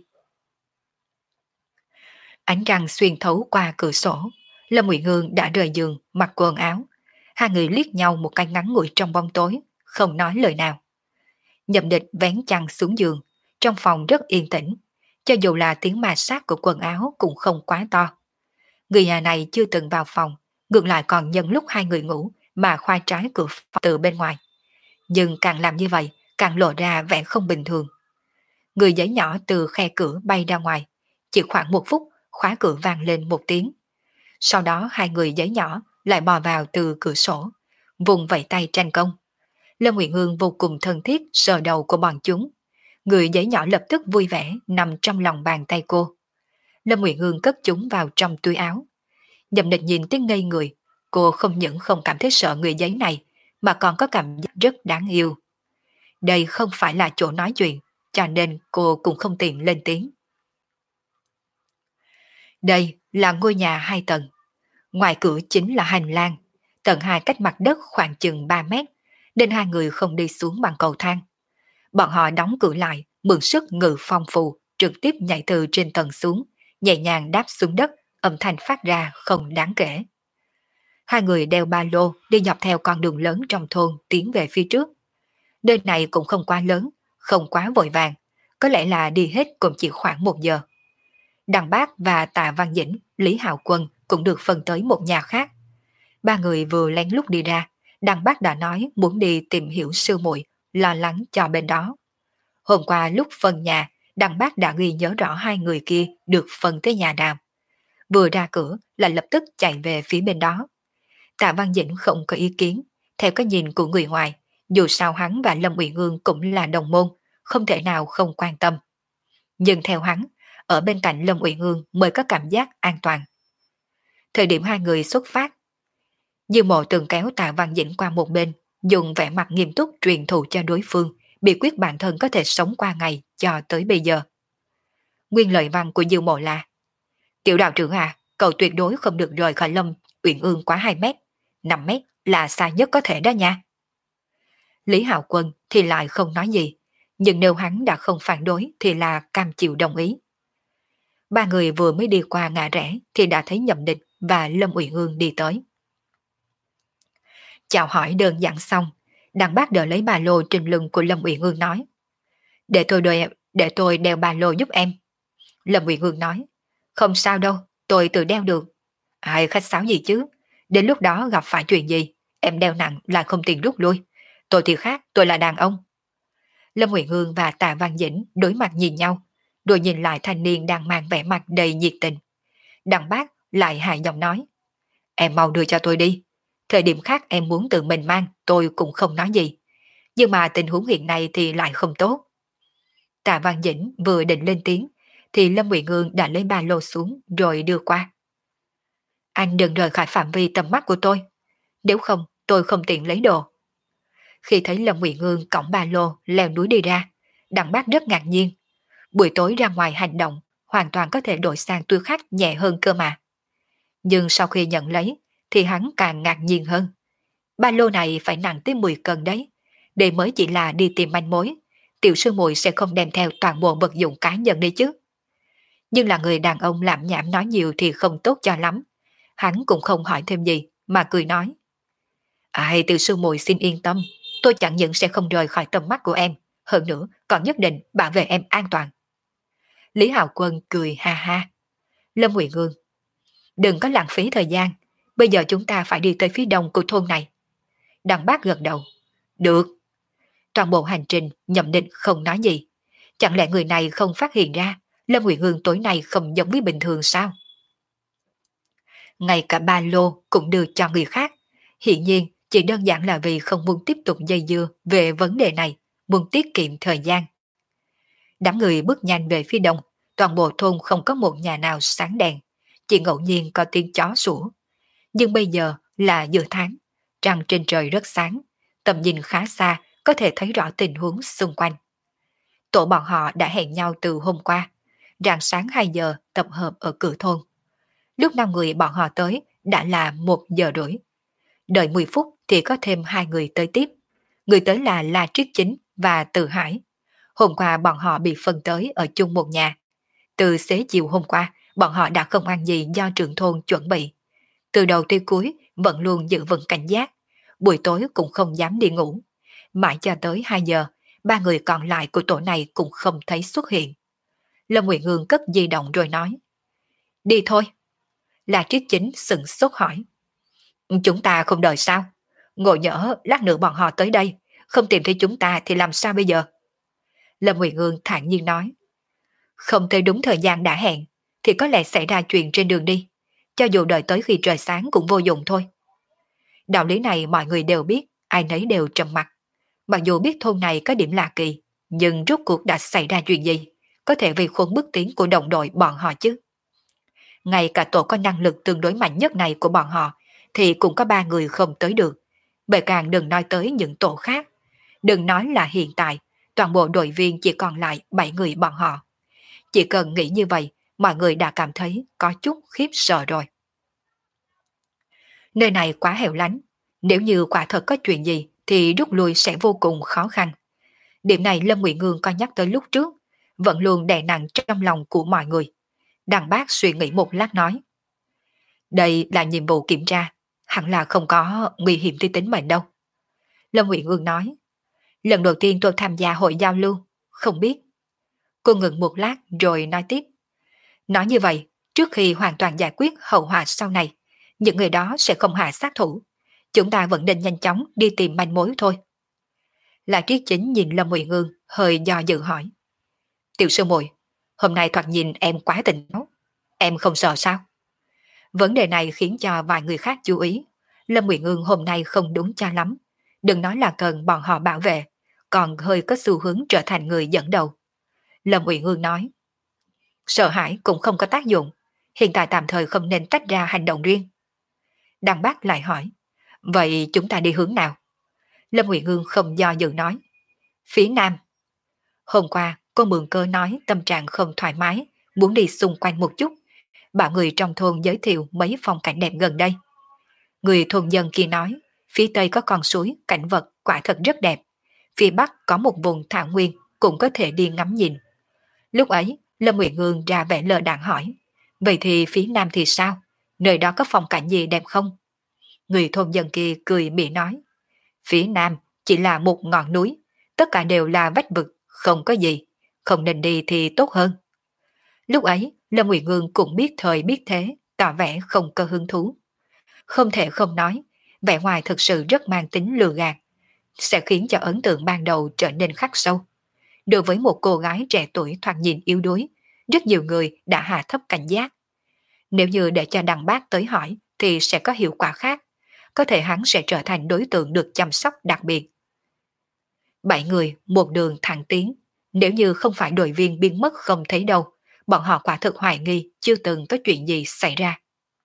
Ánh trăng xuyên thấu qua cửa sổ, Lâm Uyển Hương đã rời giường, mặc quần áo. Hai người liếc nhau một cái ngắn ngủi trong bóng tối, không nói lời nào. Nhậm Địch vén chăn xuống giường, trong phòng rất yên tĩnh, cho dù là tiếng ma sát của quần áo cũng không quá to. Người nhà này chưa từng vào phòng, ngược lại còn nhân lúc hai người ngủ mà khoai trái cửa phòng từ bên ngoài. Nhưng càng làm như vậy, càng lộ ra vẻ không bình thường. Người giấy nhỏ từ khe cửa bay ra ngoài, chỉ khoảng một phút, khóa cửa vang lên một tiếng. Sau đó hai người giấy nhỏ lại bò vào từ cửa sổ, vùng vẫy tay tranh công. Lâm Uyển Hương vô cùng thân thiết sờ đầu của bọn chúng. Người giấy nhỏ lập tức vui vẻ nằm trong lòng bàn tay cô. Lâm Uyển Hương cất chúng vào trong túi áo. Nhậm Địch nhìn tới ngây người, cô không những không cảm thấy sợ người giấy này, mà còn có cảm giác rất đáng yêu. Đây không phải là chỗ nói chuyện, cho nên cô cũng không tiện lên tiếng. Đây là ngôi nhà 2 tầng. Ngoài cửa chính là hành lang. Tầng 2 cách mặt đất khoảng chừng 3 mét, nên hai người không đi xuống bằng cầu thang. Bọn họ đóng cửa lại, mượn sức ngự phong phù, trực tiếp nhảy từ trên tầng xuống, nhẹ nhàng đáp xuống đất, âm thanh phát ra không đáng kể. Hai người đeo ba lô đi dọc theo con đường lớn trong thôn tiến về phía trước. Nơi này cũng không quá lớn, không quá vội vàng, có lẽ là đi hết cũng chỉ khoảng 1 giờ. Đằng Bác và Tạ Văn Dĩnh, Lý Hạo Quân cũng được phân tới một nhà khác. Ba người vừa lén lút đi ra, Đằng Bác đã nói muốn đi tìm hiểu sư muội, lo lắng cho bên đó. Hôm qua lúc phân nhà, Đằng Bác đã ghi nhớ rõ hai người kia được phân tới nhà nào. Vừa ra cửa là lập tức chạy về phía bên đó. Tạ Văn Dĩnh không có ý kiến, theo cái nhìn của người ngoài, dù sao hắn và Lâm Uyển Hương cũng là đồng môn, không thể nào không quan tâm. Nhưng theo hắn, ở bên cạnh Lâm Uyển Hương mới có cảm giác an toàn. Thời điểm hai người xuất phát, Dư Mộ từng kéo Tạ Văn Dĩnh qua một bên, dùng vẻ mặt nghiêm túc truyền thụ cho đối phương, bí quyết bản thân có thể sống qua ngày cho tới bây giờ. Nguyên lời văn của Dư Mộ là: Tiểu đạo trưởng à, cậu tuyệt đối không được rời khỏi Lâm Uyển Hương quá 2 mét, 5 mét là xa nhất có thể đó nha. Lý Hạo Quân thì lại không nói gì, nhưng nếu hắn đã không phản đối thì là cam chịu đồng ý. Ba người vừa mới đi qua ngã rẽ thì đã thấy Nhậm Địch và Lâm Uyển Hương đi tới. Chào hỏi đơn giản xong, Đằng Bác đỡ lấy ba lô trên lưng của Lâm Uyển Hương nói: để tôi đeo ba lô giúp em. Lâm Uyển Hương nói: Không sao đâu, tôi tự đeo được. Ai khách sáo gì chứ, đến lúc đó gặp phải chuyện gì, em đeo nặng là không tiền rút lui. Tôi thì khác, tôi là đàn ông. Lâm Uyển Hương và Tạ Văn Dĩnh đối mặt nhìn nhau, rồi nhìn lại thanh niên đang mang vẻ mặt đầy nhiệt tình. Đằng Bác lại hạ giọng nói: Em mau đưa cho tôi đi. Thời điểm khác em muốn tự mình mang, tôi cũng không nói gì. Nhưng mà tình huống hiện nay thì lại không tốt. Tạ Văn Dĩnh vừa định lên tiếng, thì Lâm Uyển Hương đã lấy ba lô xuống rồi đưa qua. Anh đừng rời khỏi phạm vi tầm mắt của tôi, nếu không tôi không tiện lấy đồ. Khi thấy Lâm Uyển Hương cõng ba lô leo núi đi ra, Đằng Bác rất ngạc nhiên. Buổi tối ra ngoài hành động hoàn toàn có thể đổi sang túi khách nhẹ hơn cơ mà. Nhưng sau khi nhận lấy thì hắn càng ngạc nhiên hơn. Ba lô này phải nặng tới 10 cân đấy. Đây mới chỉ là đi tìm manh mối. Tiểu sư muội sẽ không đem theo toàn bộ vật dụng cá nhân đi chứ. Nhưng là người đàn ông làm nhảm nói nhiều thì không tốt cho lắm. Hắn cũng không hỏi thêm gì mà cười nói: Ai, tiểu sư muội xin yên tâm, tôi chẳng những sẽ không rời khỏi tầm mắt của em, hơn nữa còn nhất định bảo vệ em an toàn. Lý Hạo Quân cười ha ha. Lâm Uyển Hương: Đừng có lãng phí thời gian, bây giờ chúng ta phải đi tới phía đông của thôn này. Đằng Bác gật đầu: Được. Toàn bộ hành trình Nhậm Địch không nói gì. Chẳng lẽ người này không phát hiện ra Lâm Uyển Hương tối nay không giống với bình thường sao? Ngay cả ba lô cũng đưa cho người khác. Hiện nhiên chỉ đơn giản là vì không muốn tiếp tục dây dưa về vấn đề này, muốn tiết kiệm thời gian. Đám người bước nhanh về phía đông, toàn bộ thôn không có một nhà nào sáng đèn, chỉ ngẫu nhiên có tiếng chó sủa. Nhưng bây giờ là giữa tháng, trăng trên trời rất sáng, tầm nhìn khá xa, có thể thấy rõ tình huống xung quanh. Tổ bọn họ đã hẹn nhau từ hôm qua, rạng sáng 2 giờ tập hợp ở cửa thôn. Lúc 5 người bọn họ tới đã là 1 giờ rưỡi. Đợi 10 phút thì có thêm 2 người tới tiếp. Người tới là La Triết Chính và Từ Hải. Hôm qua bọn họ bị phân tới ở chung một nhà. Từ xế chiều hôm qua, bọn họ đã không ăn gì do trưởng thôn chuẩn bị. Từ đầu tới cuối vẫn luôn giữ vững cảnh giác, buổi tối cũng không dám đi ngủ. Mãi cho tới 2 giờ, ba người còn lại của tổ này cũng không thấy xuất hiện. Lâm Nguyệt Hương cất di động rồi nói. Đi thôi. La Triết Chính sững sốt hỏi. Chúng ta không đợi sao? Ngộ nhỡ lát nữa bọn họ tới đây, không tìm thấy chúng ta thì làm sao bây giờ? Lâm Nguyệt Hương thản nhiên nói. Không tới đúng thời gian đã hẹn, thì có lẽ xảy ra chuyện trên đường đi. Cho dù đợi tới khi trời sáng cũng vô dụng thôi. Đạo lý này mọi người đều biết, ai nấy đều trầm mặc. Mặc dù biết thôn này có điểm lạ kỳ, nhưng rốt cuộc đã xảy ra chuyện gì, có thể vì khuôn bước tiến của đồng đội bọn họ chứ. Ngay cả tổ có năng lực tương đối mạnh nhất này của bọn họ, thì cũng có 3 người không tới được. Bởi càng đừng nói tới những tổ khác. Đừng nói là hiện tại, toàn bộ đội viên chỉ còn lại 7 người bọn họ. Chỉ cần nghĩ như vậy, mọi người đã cảm thấy có chút khiếp sợ rồi. Nơi này quá hẻo lánh, nếu như quả thật có chuyện gì thì rút lui sẽ vô cùng khó khăn. Điểm này Lâm Nguyệt Ngương có nhắc tới lúc trước, vẫn luôn đè nặng trong lòng của mọi người. Đằng bác suy nghĩ một lát nói. Đây là nhiệm vụ kiểm tra, hẳn là không có nguy hiểm tới tính mệnh đâu. Lâm Nguyệt Ngương nói. Lần đầu tiên tôi tham gia hội giao lưu, không biết. Cô ngừng một lát rồi nói tiếp. Nói như vậy, trước khi hoàn toàn giải quyết hậu họa sau này, những người đó sẽ không hạ sát thủ. Chúng ta vẫn nên nhanh chóng đi tìm manh mối thôi. La Triết Chính nhìn Lâm Nguyệt Ngương hơi do dự hỏi. Tiểu sư muội, hôm nay thoạt nhìn em quá tỉnh táo. Em không sợ sao? Vấn đề này khiến cho vài người khác chú ý. Lâm Nguyệt Ngương hôm nay không đúng cho lắm. Đừng nói là cần bọn họ bảo vệ, còn hơi có xu hướng trở thành người dẫn đầu. Lâm Nguyệt Ngương nói. Sợ hãi cũng không có tác dụng. Hiện tại tạm thời không nên tách ra hành động riêng. Đăng Bác lại hỏi. Vậy chúng ta đi hướng nào? Lâm Nguyệt Ngương không do dự nói. Phía nam. Hôm qua, cô mượn cơ nói tâm trạng không thoải mái, muốn đi xung quanh một chút. Bảo người trong thôn giới thiệu mấy phong cảnh đẹp gần đây. Người thôn dân kia nói, phía tây có con suối, cảnh vật quả thật rất đẹp. Phía bắc có một vùng thảo nguyên, cũng có thể đi ngắm nhìn. Lúc ấy, Lâm Nguyệt Ngương ra vẻ lờ đạn hỏi. Vậy thì phía nam thì sao? Nơi đó có phong cảnh gì đẹp không? Người thôn dân kia cười mỉa nói. Phía nam chỉ là một ngọn núi, tất cả đều là vách vực, không có gì. Không nên đi thì tốt hơn. Lúc ấy, Lâm Nguyệt Ngương cũng biết thời biết thế, tỏ vẻ không có hứng thú. Không thể không nói, vẻ ngoài thực sự rất mang tính lừa gạt, sẽ khiến cho ấn tượng ban đầu trở nên khắc sâu. Đối với một cô gái trẻ tuổi thoạt nhìn yếu đuối, rất nhiều người đã hạ thấp cảnh giác. Nếu như để cho đằng bác tới hỏi thì sẽ có hiệu quả khác, có thể hắn sẽ trở thành đối tượng được chăm sóc đặc biệt. 7 người một đường thẳng tiến, nếu như không phải đội viên biến mất không thấy đâu, bọn họ quả thực hoài nghi chưa từng có chuyện gì xảy ra.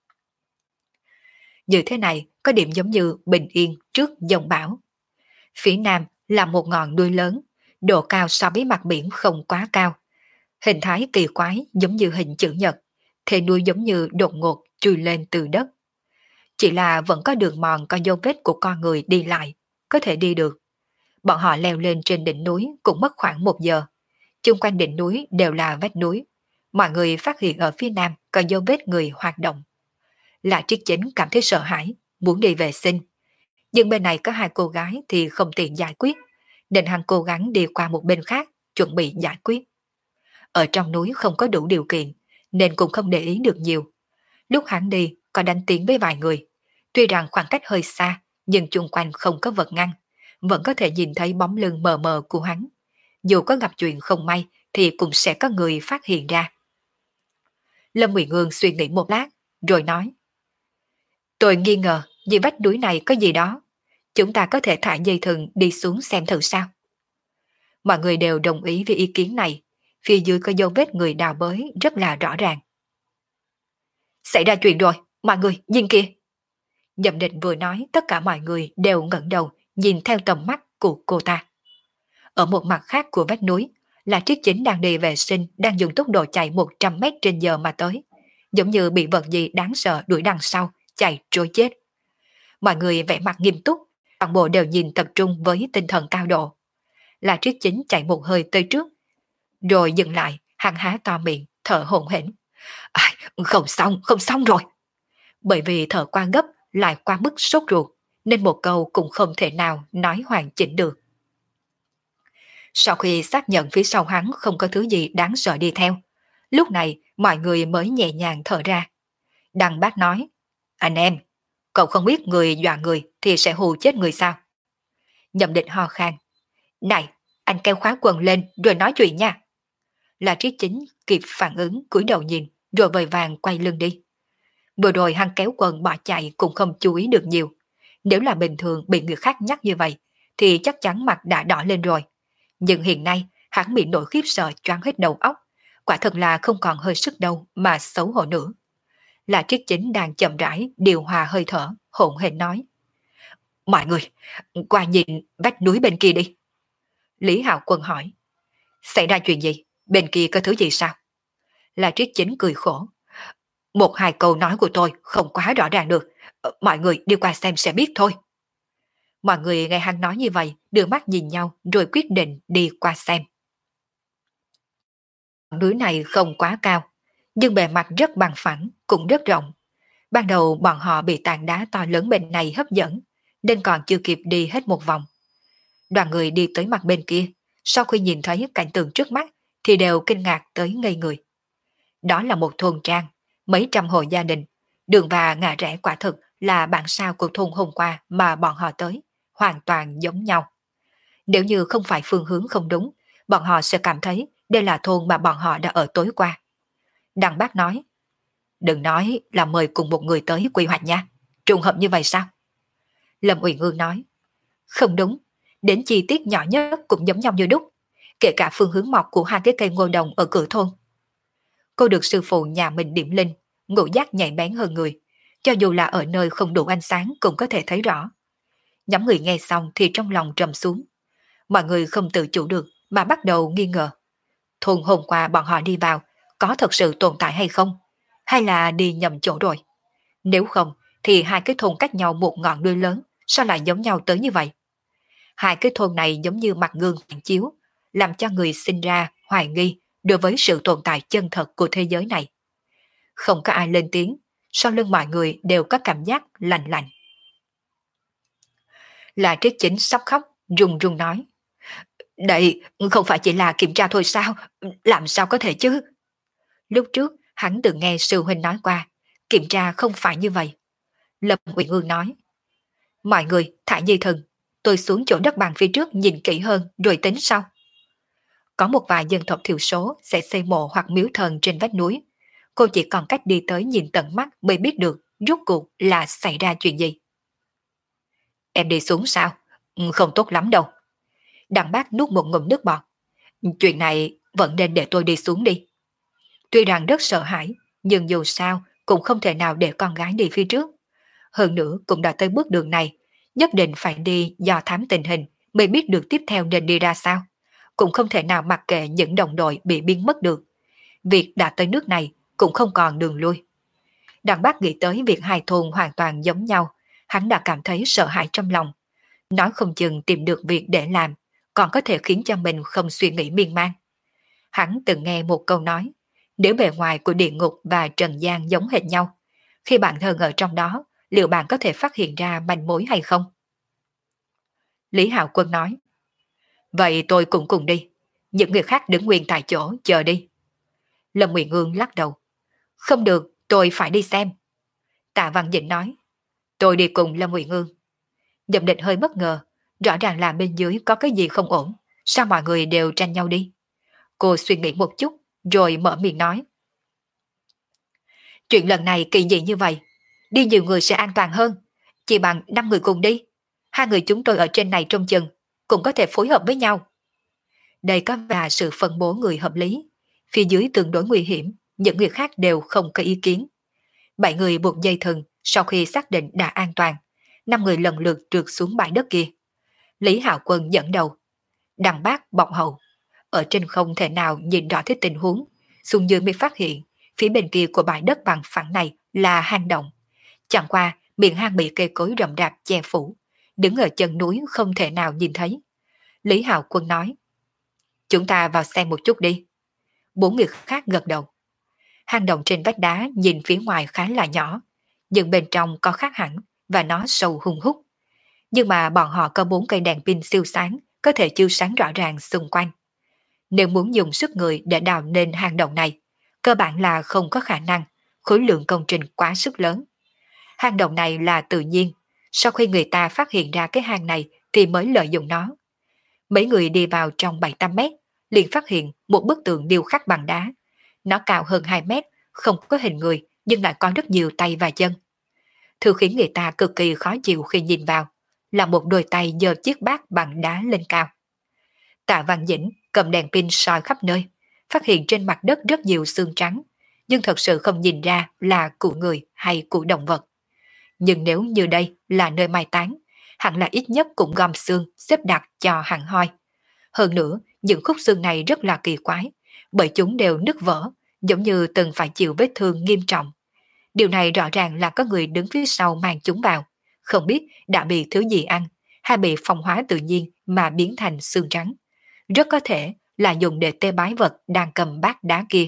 Như thế này có điểm giống như bình yên trước dòng bão. Phía nam là một ngọn núi lớn, độ cao so với mặt biển không quá cao. Hình thái kỳ quái giống như hình chữ nhật, thế núi giống như đột ngột chui lên từ đất. Chỉ là vẫn có đường mòn có dấu vết của con người đi lại, có thể đi được. Bọn họ leo lên trên đỉnh núi cũng mất khoảng 1 giờ. Chung quanh đỉnh núi đều là vách núi. Mọi người phát hiện ở phía nam có dấu vết người hoạt động. La Triết Chính cảm thấy sợ hãi, muốn đi vệ sinh. Nhưng bên này có 2 cô gái thì không tiện giải quyết, nên hắn cố gắng đi qua một bên khác, chuẩn bị giải quyết. Ở trong núi không có đủ điều kiện, nên cũng không để ý được nhiều. Lúc hắn đi, có đánh tiếng với vài người. Tuy rằng khoảng cách hơi xa, nhưng chung quanh không có vật ngăn, vẫn có thể nhìn thấy bóng lưng mờ mờ của hắn. Dù có gặp chuyện không may, thì cũng sẽ có người phát hiện ra. Lâm Nguyệt Ngương suy nghĩ một lát, rồi nói. Tôi nghi ngờ, vì vách núi này có gì đó. Chúng ta có thể thả dây thừng đi xuống xem thử sao. Mọi người đều đồng ý với ý kiến này. Phía dưới có dấu vết người đào bới rất là rõ ràng. Xảy ra chuyện rồi, mọi người, nhìn kìa. Nhậm Định vừa nói, tất cả mọi người đều ngẩng đầu nhìn theo tầm mắt của cô ta. Ở một mặt khác của vách núi, là Triết Chính đang đi vệ sinh, đang dùng tốc độ chạy 100 mét trên giờ mà tới. Giống như bị vật gì đáng sợ đuổi đằng sau, chạy trôi chết. Mọi người vẻ mặt nghiêm túc, toàn bộ đều nhìn tập trung với tinh thần cao độ. là Triết Chính chạy một hơi tới trước, rồi dừng lại, hắn há to miệng, thở hổn hển. À, không xong rồi. Bởi vì thở qua gấp lại qua mức sốt ruột, nên một câu cũng không thể nào nói hoàn chỉnh được. Sau khi xác nhận phía sau hắn không có thứ gì đáng sợ đi theo, lúc này mọi người mới nhẹ nhàng thở ra. Đằng Bác nói, anh em, cậu không biết người dọa người thì sẽ hù chết người sao? Nhậm Định ho khan, này, anh kéo khóa quần lên rồi nói chuyện nha. Là Triết Chính kịp phản ứng cúi đầu nhìn rồi vội vàng quay lưng đi. Vừa rồi hắn kéo quần bỏ chạy cũng không chú ý được nhiều. Nếu là bình thường bị người khác nhắc như vậy thì chắc chắn mặt đã đỏ lên rồi. Nhưng hiện nay hắn bị nỗi khiếp sợ choáng hết đầu óc. Quả thật là không còn hơi sức đâu mà xấu hổ nữa. Là Triết Chính đang chậm rãi điều hòa hơi thở, hỗn hển nói. Mọi người, qua nhìn vách núi bên kia đi. Lý Hạo Quân hỏi. Xảy ra chuyện gì? Bên kia có thứ gì sao? Là Triết Chính cười khổ. Một hai câu nói của tôi không quá rõ ràng được. Mọi người đi qua xem sẽ biết thôi. Mọi người nghe hắn nói như vậy, đưa mắt nhìn nhau rồi quyết định đi qua xem. Núi này không quá cao, nhưng bề mặt rất bằng phẳng, cũng rất rộng. Ban đầu bọn họ bị tảng đá to lớn bên này hấp dẫn, nên còn chưa kịp đi hết một vòng. Đoàn người đi tới mặt bên kia, sau khi nhìn thấy cảnh tượng trước mắt thì đều kinh ngạc tới ngây người. Đó là một thôn trang, mấy trăm hộ gia đình, đường và ngã rẽ quả thực là bản sao của thôn hôm qua mà bọn họ tới, hoàn toàn giống nhau. Nếu như không phải phương hướng không đúng, bọn họ sẽ cảm thấy đây là thôn mà bọn họ đã ở tối qua. Đằng Bác nói, đừng nói là mời cùng một người tới quy hoạch nha, trùng hợp như vậy sao? Lâm Uyển Ương nói, không đúng, đến chi tiết nhỏ nhất cũng giống nhau như đúc, kể cả phương hướng mọc của hai cái cây ngô đồng ở cửa thôn. Cô được sư phụ nhà mình điểm linh, ngũ giác nhạy bén hơn người, cho dù là ở nơi không đủ ánh sáng cũng có thể thấy rõ. Nhóm người nghe xong thì trong lòng trầm xuống. Mọi người không tự chủ được mà bắt đầu nghi ngờ. Thôn hôm qua bọn họ đi vào có thật sự tồn tại hay không? Hay là đi nhầm chỗ rồi? Nếu không thì hai cái thôn cách nhau một ngọn đuôi lớn, sao lại giống nhau tới như vậy? Hai cái thôn này giống như mặt gương phản chiếu, làm cho người sinh ra hoài nghi đối với sự tồn tại chân thật của thế giới này. Không có ai lên tiếng, sau lưng mọi người đều có cảm giác lạnh lạnh. Là Triết Chính sắp khóc, run run nói. Đây không phải chỉ là kiểm tra thôi sao? Làm sao có thể chứ? Lúc trước hắn từng nghe sư huynh nói qua, kiểm tra không phải như vậy. Lâm Uyển Ương nói. Mọi người thả dây thừng, tôi xuống chỗ đất bằng phía trước nhìn kỹ hơn rồi tính sau. Có một vài dân tộc thiểu số sẽ xây mộ hoặc miếu thần trên vách núi. Cô chỉ còn cách đi tới nhìn tận mắt mới biết được rốt cuộc là xảy ra chuyện gì. Em đi xuống sao? Không tốt lắm đâu. Đằng Bác nuốt một ngụm nước bọt. Chuyện này vẫn nên để tôi đi xuống đi. Tuy rằng rất sợ hãi, nhưng dù sao cũng không thể nào để con gái đi phía trước. Hơn nữa cũng đã tới bước đường này, nhất định phải đi dò thám tình hình mới biết được tiếp theo nên đi ra sao. Cũng không thể nào mặc kệ những đồng đội bị biến mất được. Việc đã tới nước này cũng không còn đường lui. Đằng Bác nghĩ tới việc hai thôn hoàn toàn giống nhau, hắn đã cảm thấy sợ hãi trong lòng. Nói không chừng tìm được việc để làm, còn có thể khiến cho mình không suy nghĩ miên man. Hắn từng nghe một câu nói, nếu bề ngoài của địa ngục và trần gian giống hệt nhau, khi bạn thân ở trong đó, liệu bạn có thể phát hiện ra manh mối hay không? Lý Hạo Quân nói, vậy tôi cũng cùng đi, những người khác đứng nguyên tại chỗ chờ đi. Lâm Nguyện Ương lắc đầu, không được, tôi phải đi xem. Tạ Văn Dĩnh nói, tôi đi cùng Lâm Nguyện Ương. Nhậm Định hơi bất ngờ, rõ ràng là bên dưới có cái gì không ổn, sao mọi người đều tranh nhau đi? Cô suy nghĩ một chút, rồi mở miệng nói. Chuyện lần này kỳ dị như vậy, đi nhiều người sẽ an toàn hơn, chỉ bằng 5 người cùng đi. Hai người chúng tôi ở trên này trông chừng, cũng có thể phối hợp với nhau. Đây có là sự phân bố người hợp lý, phía dưới tương đối nguy hiểm, những người khác đều không có ý kiến. 7 người buộc dây thừng, sau khi xác định đã an toàn, 5 người lần lượt trượt xuống bãi đất kia. Lý Hạo Quân dẫn đầu, Đằng Bác bọc hậu. Ở trên không thể nào nhìn rõ hết tình huống, xuống dưới mới phát hiện phía bên kia của bãi đất bằng phẳng này là hang động. Chẳng qua miệng hang bị cây cối rậm rạp che phủ, đứng ở chân núi không thể nào nhìn thấy. Lý Hạo Quân nói, chúng ta vào xem một chút đi. Bốn người khác gật đầu. Hang động trên vách đá nhìn phía ngoài khá là nhỏ, nhưng bên trong có khác hẳn và nó sâu hun hút. Nhưng mà bọn họ có 4 cây đèn pin siêu sáng, có thể chiếu sáng rõ ràng xung quanh. Nếu muốn dùng sức người để đào nên hang động này, cơ bản là không có khả năng, khối lượng công trình quá sức lớn. Hang động này là tự nhiên, sau khi người ta phát hiện ra cái hang này thì mới lợi dụng nó. Mấy người đi vào trong 7-8 mét, liền phát hiện một bức tượng điêu khắc bằng đá. Nó cao hơn 2 mét, không có hình người nhưng lại có rất nhiều tay và chân. Thứ khiến người ta cực kỳ khó chịu khi nhìn vào là một đôi tay giơ chiếc bát bằng đá lên cao. Tạ Văn Dĩnh cầm đèn pin soi khắp nơi, phát hiện trên mặt đất rất nhiều xương trắng, nhưng thật sự không nhìn ra là của người hay của động vật. Nhưng nếu như đây là nơi mai táng, hẳn là ít nhất cũng gom xương xếp đặt cho hẳn hoi. Hơn nữa, những khúc xương này rất là kỳ quái, bởi chúng đều nứt vỡ, giống như từng phải chịu vết thương nghiêm trọng. Điều này rõ ràng là có người đứng phía sau mang chúng vào, không biết đã bị thứ gì ăn, hay bị phong hóa tự nhiên mà biến thành xương trắng. Rất có thể là dùng để tế bái vật đang cầm bát đá kia.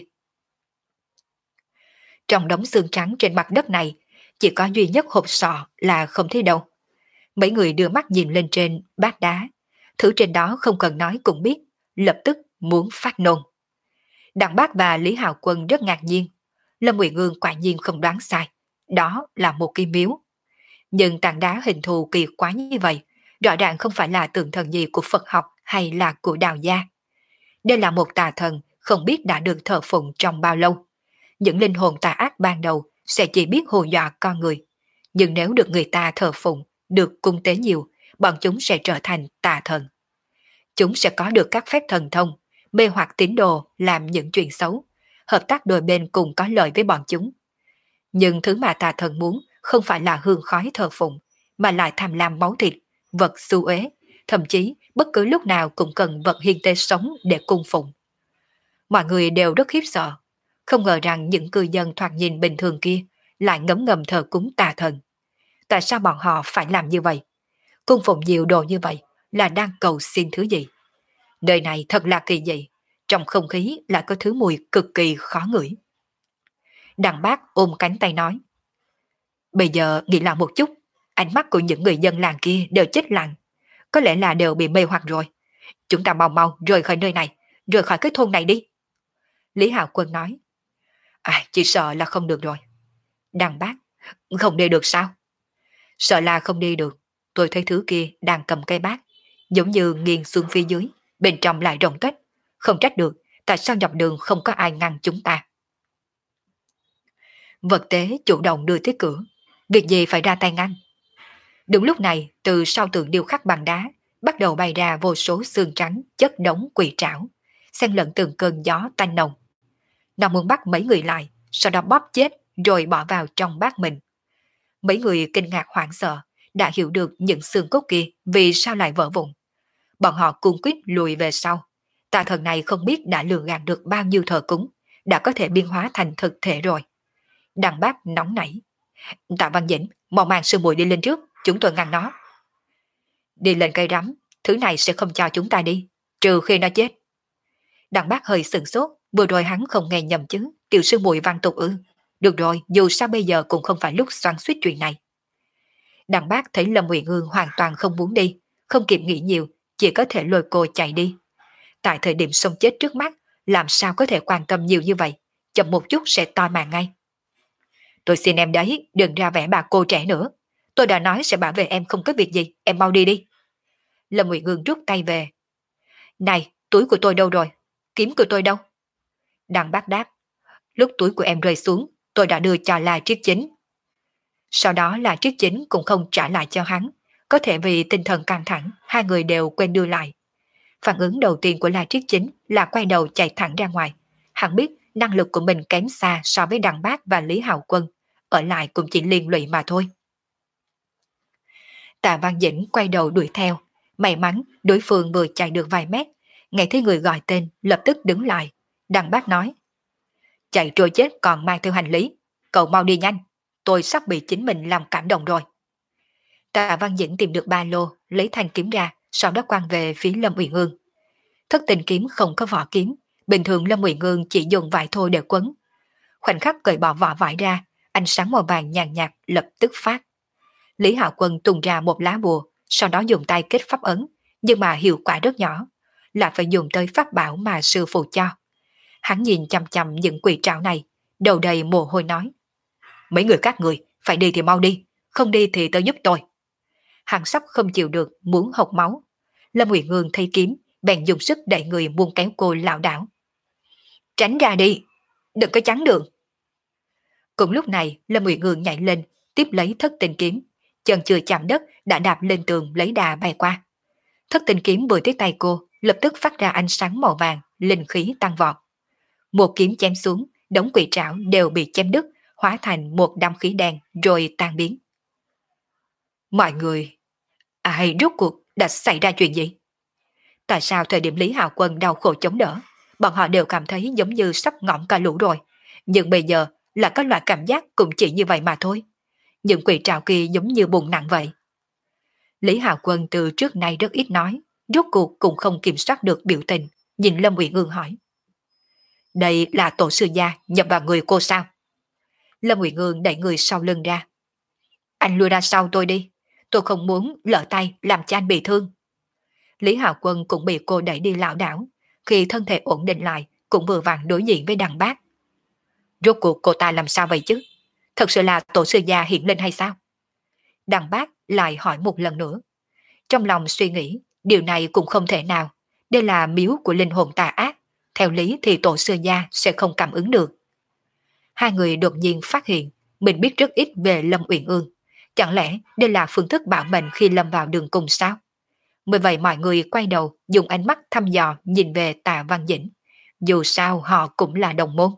Trong đống xương trắng trên mặt đất này, chỉ có duy nhất hộp sọ là không thấy đâu. Mấy người đưa mắt nhìn lên trên bát đá, thứ trên đó không cần nói cũng biết, lập tức muốn phát nôn. Đặng Bác và Lý Hạo Quân rất ngạc nhiên, Lâm Nguyệt Ngương quả nhiên không đoán sai, đó là một cái miếu. Nhưng tảng đá hình thù kỳ quái như vậy, rõ ràng không phải là tượng thần gì của Phật học hay là của đạo gia. Đây là một tà thần không biết đã được thờ phụng trong bao lâu. Những linh hồn tà ác ban đầu sẽ chỉ biết hù dọa con người. Nhưng nếu được người ta thờ phụng, được cung tế nhiều, bọn chúng sẽ trở thành tà thần. Chúng sẽ có được các phép thần thông, mê hoặc tín đồ làm những chuyện xấu, hợp tác đôi bên cùng có lợi với bọn chúng. Nhưng thứ mà tà thần muốn không phải là hương khói thờ phụng, mà lại tham lam máu thịt, vật xu uế, thậm chí bất cứ lúc nào cũng cần vật hiên tế sống để cung phụng. Mọi người đều rất khiếp sợ, không ngờ rằng những cư dân thoạt nhìn bình thường kia lại ngấm ngầm thờ cúng tà thần. Tại sao bọn họ phải làm như vậy? Cung phụng nhiều đồ như vậy là đang cầu xin thứ gì? Nơi này thật là kỳ dị, trong không khí lại có thứ mùi cực kỳ khó ngửi. Đặng Bác ôm cánh tay nói, bây giờ nghĩ lại một chút, ánh mắt của những người dân làng kia đều chết lặng, có lẽ là đều bị mê hoặc rồi. Chúng ta mau mau rời khỏi nơi này, rời khỏi cái thôn này đi. Lý Hạo Quân nói, chỉ sợ là không được rồi. Đặng Bác, không đi được sao? Sợ là không đi được, tôi thấy thứ kia đang cầm cây bát, giống như nghiêng xuống phía dưới, bên trong lại rộng tuếch, không trách được tại sao dọc đường không có ai ngăn chúng ta. Vật tế chủ động đưa tới cửa, việc gì phải ra tay ngăn. Đúng lúc này, từ sau tượng điêu khắc bằng đá, bắt đầu bay ra vô số xương trắng chất đống quỷ trảo, xen lẫn từng cơn gió tanh nồng. Nó muốn bắt mấy người lại, sau đó bóp chết rồi bỏ vào trong bát mình. Mấy người kinh ngạc hoảng sợ, đã hiểu được những xương cốt kia vì sao lại vỡ vụn. Bọn họ cung quyết lùi về sau. Tà thần này không biết đã lừa gạt được bao nhiêu thờ cúng, đã có thể biến hóa thành thực thể rồi. Đặng Bác nóng nảy, Tạ Văn Dĩnh, mau mang sư muội đi lên trước, chúng tôi ngăn nó. Đi lên cây rắm, thứ này sẽ không cho chúng ta đi, trừ khi nó chết. Đặng Bác hơi sửng sốt, vừa rồi hắn không nghe nhầm chứ, tiểu sư muội văn tục ư. Được rồi, dù sao bây giờ cũng không phải lúc xoắn xuýt chuyện này. Đặng Bác thấy Lâm Uyển Ương hoàn toàn không muốn đi, không kịp nghĩ nhiều, chỉ có thể lôi cô chạy đi. Tại thời điểm sống chết trước mắt, làm sao có thể quan tâm nhiều như vậy, chậm một chút sẽ toi mạng ngay. Tôi xin em đấy, đừng ra vẻ bà cô trẻ nữa. Tôi đã nói sẽ bảo vệ em không có việc gì, em mau đi đi. Lâm Uyển Ương rút tay về. Này, túi của tôi đâu rồi? Kiếm của tôi đâu? Đặng Bác đáp, lúc túi của em rơi xuống, tôi đã đưa cho La Triết Chính. Sau đó La Triết Chính cũng không trả lại cho hắn, có thể vì tinh thần căng thẳng, hai người đều quên đưa lại. Phản ứng đầu tiên của La Triết Chính là quay đầu chạy thẳng ra ngoài. Hắn biết năng lực của mình kém xa so với Đặng Bác và Lý Hạo Quân, ở lại cũng chỉ liên lụy mà thôi. Tạ Văn Dĩnh quay đầu đuổi theo, may mắn đối phương vừa chạy được vài mét, nghe thấy người gọi tên lập tức đứng lại. Đặng Bác nói, chạy trôi chết còn mang theo hành lý, cậu mau đi nhanh, tôi sắp bị chính mình làm cảm động rồi. Tạ Văn Dĩnh tìm được ba lô, lấy thanh kiếm ra, sau đó quăng về phía Lâm Uyển Ương. Thất tình kiếm không có vỏ kiếm, bình thường Lâm Uyển Ương chỉ dùng vải thô để quấn. Khoảnh khắc cởi bỏ vỏ vải ra, ánh sáng màu vàng nhàn nhạt lập tức phát. Lý Hạo Quân tung ra một lá bùa, sau đó dùng tay kết pháp ấn, nhưng mà hiệu quả rất nhỏ, lại phải dùng tới pháp bảo mà sư phụ cho. Hắn nhìn chằm chằm những quỷ trảo này, đầu đầy mồ hôi nói: mấy người các người, phải đi thì mau đi, không đi thì tớ giúp tôi. Hắn sắp không chịu được, muốn hộc máu. Lâm Uyển Ương thấy kiếm, bèn dùng sức đẩy người buông kéo cô lảo đảo. Tránh ra đi, đừng có chắn đường. Cùng lúc này, Lâm Uyển Ương nhảy lên, tiếp lấy thất tình kiếm, chân chưa chạm đất đã đạp lên tường lấy đà bay qua. Thất tình kiếm vừa tới tay cô, lập tức phát ra ánh sáng màu vàng, linh khí tăng vọt. Một kiếm chém xuống, đống quỷ trảo đều bị chém đứt, hóa thành một đám khí đen rồi tan biến. Mọi người, ai rốt cuộc đã xảy ra chuyện gì? Tại sao thời điểm Lý Hạo Quân đau khổ chống đỡ, bọn họ đều cảm thấy giống như sắp ngõm cả lũ rồi, nhưng bây giờ là có loại cảm giác cũng chỉ như vậy mà thôi. Những quỷ trảo kia giống như bùn nặng vậy. Lý Hạo Quân từ trước nay rất ít nói, rốt cuộc cũng không kiểm soát được biểu tình, nhìn Lâm Uyển Ương hỏi. Đây là tổ sư gia nhập vào người cô sao? Lâm Uyển Ương đẩy người sau lưng ra. Anh lui ra sau tôi đi, tôi không muốn lỡ tay làm cho anh bị thương. Lý Hạo Quân cũng bị cô đẩy đi lảo đảo, khi thân thể ổn định lại cũng vừa vặn đối diện với đằng bác. Rốt cuộc cô ta làm sao vậy chứ? Thật sự là tổ sư gia hiện lên hay sao? Đằng bác lại hỏi một lần nữa. Trong lòng suy nghĩ, điều này cũng không thể nào. Đây là miếu của linh hồn tà ác. Theo lý thì tổ sư gia sẽ không cảm ứng được. Hai người đột nhiên phát hiện mình biết rất ít về Lâm Uyển Ương. Chẳng lẽ đây là phương thức bảo mệnh khi lâm vào đường cùng sao? Bởi vậy mọi người quay đầu dùng ánh mắt thăm dò nhìn về Tạ Văn Dĩnh. Dù sao họ cũng là đồng môn.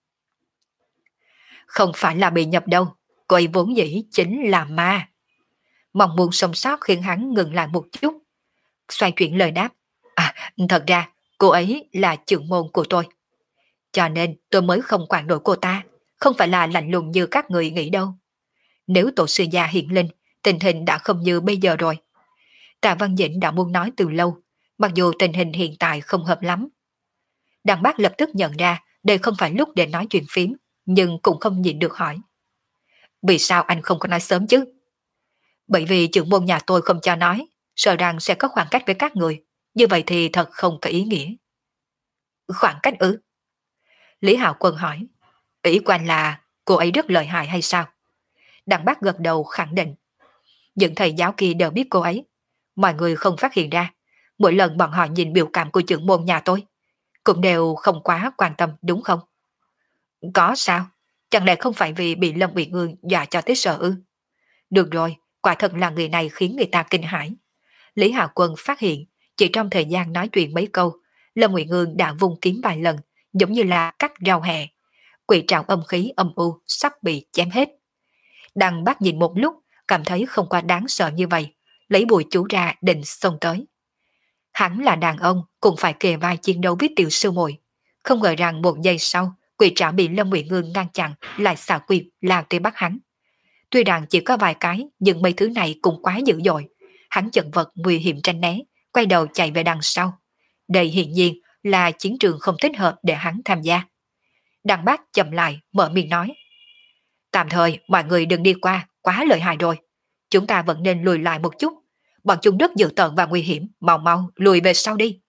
Không phải là bị nhập đâu, cô ấy vốn dĩ chính là ma. Mong muốn sống sót khiến hắn ngừng lại một chút. Xoay chuyển lời đáp. Thật ra cô ấy là trưởng môn của tôi. Cho nên tôi mới không quản nổi cô ta, không phải là lạnh lùng như các người nghĩ đâu. Nếu tổ sư gia hiện linh, tình hình đã không như bây giờ rồi. Tạ Văn Dĩnh đã muốn nói từ lâu, mặc dù tình hình hiện tại không hợp lắm. Đằng bác lập tức nhận ra đây không phải lúc để nói chuyện phím, nhưng cũng không nhịn được hỏi. Vì sao anh không có nói sớm chứ? Bởi vì trưởng môn nhà tôi không cho nói, sợ rằng sẽ có khoảng cách với các người, như vậy thì thật không có ý nghĩa. Khoảng cách ư? Lý Hạo Quân hỏi. Ý của anh là cô ấy rất lợi hại hay sao? Đằng bác gật đầu khẳng định. Những thầy giáo kia đều biết cô ấy. Mọi người không phát hiện ra. Mỗi lần bọn họ nhìn biểu cảm của trưởng môn nhà tôi, cũng đều không quá quan tâm đúng không? Có sao? Chẳng lẽ không phải vì bị Lâm Uyển Ương dọa cho tới sợ ư? Được rồi, quả thật là người này khiến người ta kinh hãi. Lý Hạo Quân phát hiện, chỉ trong thời gian nói chuyện mấy câu, Lâm Uyển Ương đã vung kiếm vài lần, giống như là cắt rau hẹ. Quỷ trảo âm khí âm u sắp bị chém hết. Đằng bác nhìn một lúc, cảm thấy không quá đáng sợ như vậy, lấy bùi chú ra định xông tới. Hắn là đàn ông, cũng phải kề vai chiến đấu với tiểu sư muội. Không ngờ rằng một giây sau, quỷ trảo bị Lâm Uyển Ương ngăn chặn, lại xả quyệt lao tới bắt hắn. Tuy rằng chỉ có vài cái, nhưng mấy thứ này cũng quá dữ dội. Hắn chật vật nguy hiểm tránh né, quay đầu chạy về đằng sau. Đây hiển nhiên là chiến trường không thích hợp để hắn tham gia. Đằng bác chậm lại, mở miệng nói. Tạm thời, mọi người đừng đi qua, quá lợi hại rồi. Chúng ta vẫn nên lùi lại một chút. Bọn chúng rất dữ tợn và nguy hiểm, mau mau, lùi về sau đi.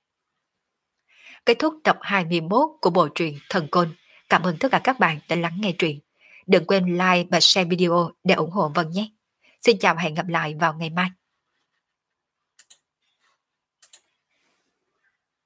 Kết thúc tập 21 của bộ truyện Thần Côn. Cảm ơn tất cả các bạn đã lắng nghe truyện. Đừng quên like và share video để ủng hộ Vân nhé. Xin chào và hẹn gặp lại vào ngày mai.